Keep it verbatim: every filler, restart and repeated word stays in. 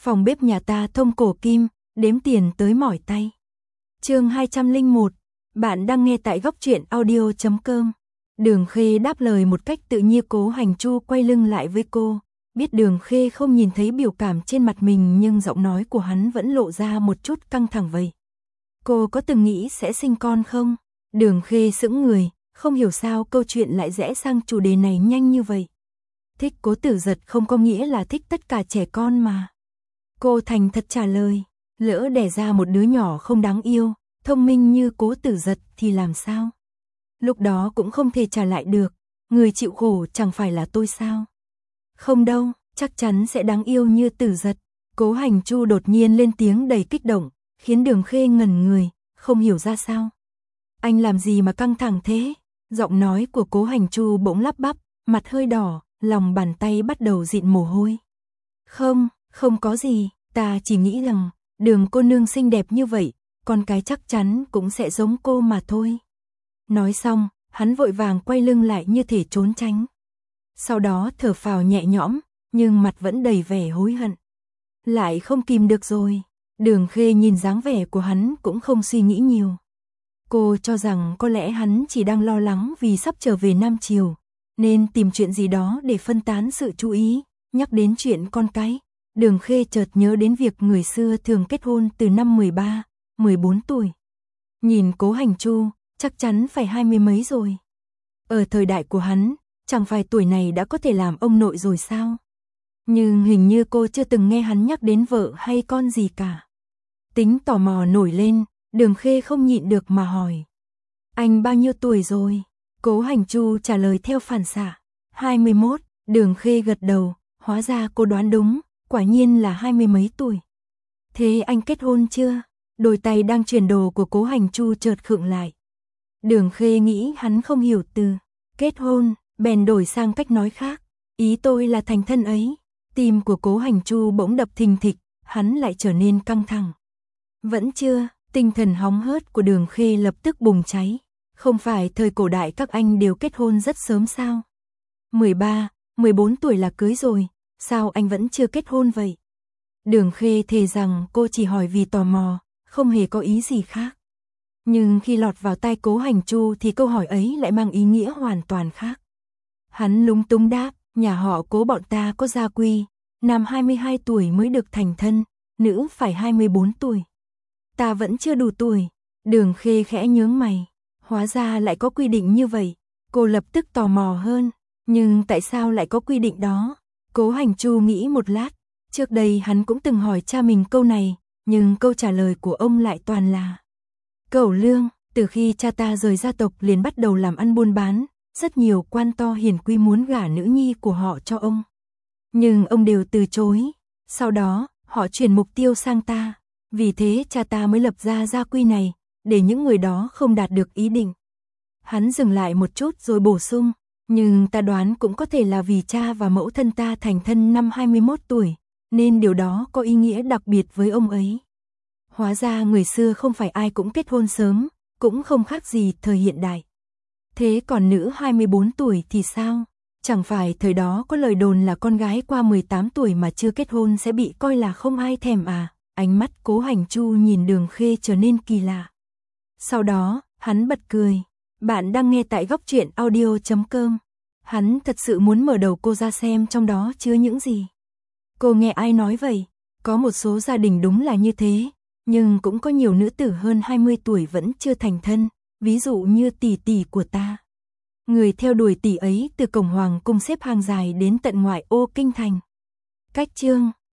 Phòng bếp nhà ta thông cổ kim, đếm tiền tới mỏi tay. Chương hai trăm lẻ một, bạn đang nghe tại góc truyện audio chấm com. Đường Khê đáp lời một cách tự nhiên. Cố Hành Chu quay lưng lại với cô, biết Đường Khê không nhìn thấy biểu cảm trên mặt mình nhưng giọng nói của hắn vẫn lộ ra một chút căng thẳng vậy. Cô có từng nghĩ sẽ sinh con không? Đường Khê sững người, không hiểu sao câu chuyện lại rẽ sang chủ đề này nhanh như vậy. Thích Cố Tử Giật không có nghĩa là thích tất cả trẻ con mà. Cô thành thật trả lời, lỡ đẻ ra một đứa nhỏ không đáng yêu, thông minh như Cố Tử Giật thì làm sao? Lúc đó cũng không thể trả lại được, người chịu khổ chẳng phải là tôi sao? Không đâu, chắc chắn sẽ đáng yêu như Tử Giật. Cố Hành Chu đột nhiên lên tiếng đầy kích động, khiến Đường Khê ngẩn người, không hiểu ra sao. Anh làm gì mà căng thẳng thế? Giọng nói của Cố Hành Chu bỗng lắp bắp, mặt hơi đỏ, lòng bàn tay bắt đầu dịn mồ hôi. Không, không có gì, ta chỉ nghĩ rằng, Đường cô nương xinh đẹp như vậy, con cái chắc chắn cũng sẽ giống cô mà thôi. Nói xong, hắn vội vàng quay lưng lại như thể trốn tránh. Sau đó thở phào nhẹ nhõm, nhưng mặt vẫn đầy vẻ hối hận. Lại không kìm được rồi. Đường Khê nhìn dáng vẻ của hắn cũng không suy nghĩ nhiều. Cô cho rằng có lẽ hắn chỉ đang lo lắng vì sắp trở về Nam Triều, nên tìm chuyện gì đó để phân tán sự chú ý. Nhắc đến chuyện con cái, Đường Khê chợt nhớ đến việc người xưa thường kết hôn từ năm mười ba, mười bốn tuổi. Nhìn Cố Hành Chu, chắc chắn phải hai mươi mấy rồi. Ở thời đại của hắn, chẳng phải tuổi này đã có thể làm ông nội rồi sao? Nhưng hình như cô chưa từng nghe hắn nhắc đến vợ hay con gì cả. Tính tò mò nổi lên, Đường Khê không nhịn được mà hỏi. Anh bao nhiêu tuổi rồi? Cố Hành Chu trả lời theo phản xạ. hai mươi mốt, Đường Khê gật đầu, hóa ra cô đoán đúng, quả nhiên là hai mươi mấy tuổi. Thế anh kết hôn chưa? Đôi tay đang chuyển đồ của Cố Hành Chu chợt khựng lại. Đường Khê nghĩ hắn không hiểu từ kết hôn, bèn đổi sang cách nói khác. Ý tôi là thành thân ấy. Tim của Cố Hành Chu bỗng đập thình thịch, hắn lại trở nên căng thẳng. Vẫn chưa, tinh thần hóng hớt của Đường Khê lập tức bùng cháy. Không phải thời cổ đại các anh đều kết hôn rất sớm sao? mười ba, mười bốn tuổi là cưới rồi, sao anh vẫn chưa kết hôn vậy? Đường Khê thề rằng cô chỉ hỏi vì tò mò, không hề có ý gì khác. Nhưng khi lọt vào tai Cố Hành Chu thì câu hỏi ấy lại mang ý nghĩa hoàn toàn khác. Hắn lúng túng đáp, nhà họ Cố bọn ta có gia quy, nam hai mươi hai tuổi mới được thành thân, nữ phải hai mươi bốn tuổi. Ta vẫn chưa đủ tuổi. Đường Khê khẽ nhướng mày, hóa ra lại có quy định như vậy. Cô lập tức tò mò hơn, nhưng tại sao lại có quy định đó? Cố Hành Chu nghĩ một lát, trước đây hắn cũng từng hỏi cha mình câu này, nhưng câu trả lời của ông lại toàn là cẩu lương. Từ khi cha ta rời gia tộc liền bắt đầu làm ăn buôn bán, rất nhiều quan to hiển quý muốn gả nữ nhi của họ cho ông. Nhưng ông đều từ chối, sau đó họ chuyển mục tiêu sang ta, vì thế cha ta mới lập ra gia quy này, để những người đó không đạt được ý định. Hắn dừng lại một chút rồi bổ sung, nhưng ta đoán cũng có thể là vì cha và mẫu thân ta thành thân năm hai mươi mốt tuổi, nên điều đó có ý nghĩa đặc biệt với ông ấy. Hóa ra người xưa không phải ai cũng kết hôn sớm, cũng không khác gì thời hiện đại. Thế còn nữ hai mươi bốn tuổi thì sao? Chẳng phải thời đó có lời đồn là con gái qua mười tám tuổi mà chưa kết hôn sẽ bị coi là không ai thèm à? Ánh mắt Cố Hành Chu nhìn Đường Khê trở nên kỳ lạ. Sau đó, hắn bật cười. Bạn đang nghe tại góc truyện audio chấm com. Hắn thật sự muốn mở đầu cô ra xem trong đó chứa những gì. Cô nghe ai nói vậy? Có một số gia đình đúng là như thế, nhưng cũng có nhiều nữ tử hơn hai mươi tuổi vẫn chưa thành thân, ví dụ như tỷ tỷ của ta. Người theo đuổi tỷ ấy từ cổng hoàng cung xếp hàng dài đến tận ngoại ô kinh thành. Cách chương